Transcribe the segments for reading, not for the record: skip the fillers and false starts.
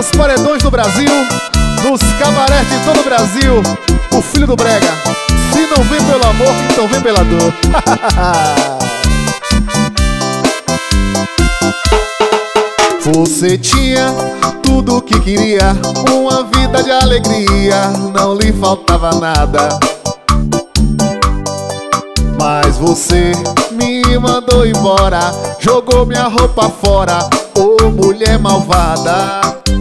nos paredões do Brasil, nos cabarés de todo o Brasil, o filho do brega. Se não vem pelo amor, então vem pela dor. Você tinha tudo o que queria, uma vida de alegria, não lhe faltava nada. Mas você me mandou embora, jogou minha roupa fora, ô mulher malvada.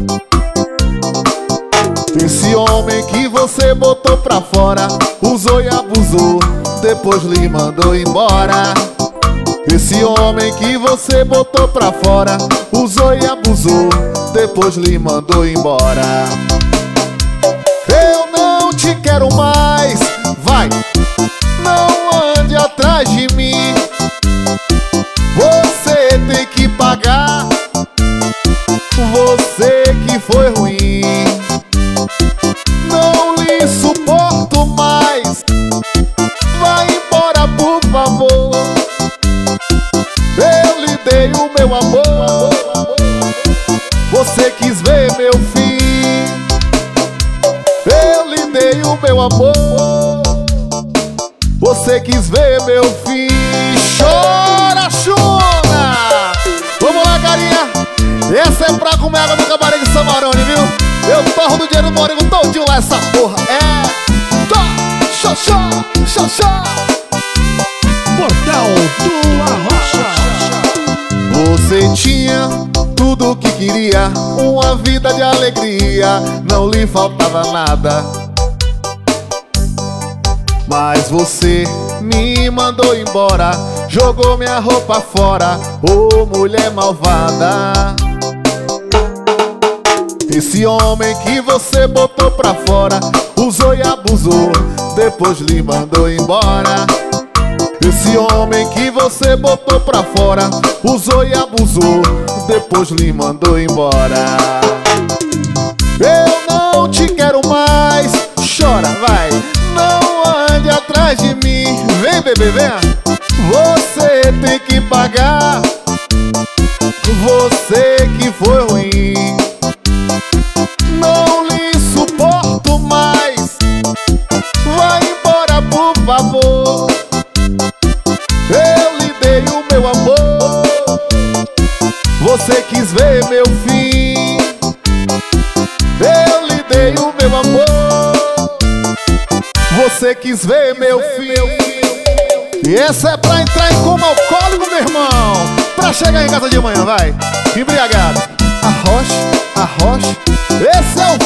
Esse homem que você botou pra fora, usou e abusou, depois lhe mandou embora. Esse homem que você botou pra fora, usou e abusou, depois lhe mandou embora. Eu não te quero mais, vai, não ande atrás de mim. Você tem que pagar, você que foi ruim. Não lhe suporto mais, vai embora por favor. Eu lhe dei o meu amor, você quis ver meu fim. Eu lhe dei o meu amor, você quis ver meu fim. Chora, chuna! Vamos lá, carinha. Essa é pra comer água no cabaré de Samarone, viu? Eu torro do dinheiro do Morigo todinho lá, essa porra. É... Xoxó, xoxó. Portal do Arrocha. Você tinha tudo o que queria, uma vida de alegria, não lhe faltava nada. Mas você me mandou embora, jogou minha roupa fora, ô mulher malvada. Esse homem que você botou pra fora, usou e abusou, depois lhe mandou embora. Esse homem que você botou pra fora, usou e abusou, depois lhe mandou embora. Eu não te quero mais, chora, vai, não ande atrás de mim. Vem, bebê, vem. Você tem que pagar, você que foi ruim. Não lhe suporto mais, vai embora por favor. Eu lhe dei o meu amor, você quis ver meu fim. Eu lhe dei o meu amor, você quis ver meu fim. E essa é pra entrar em coma alcoólico, meu irmão, pra chegar em casa de manhã, vai, embriagado. Arrocha, arrocha. Esse é o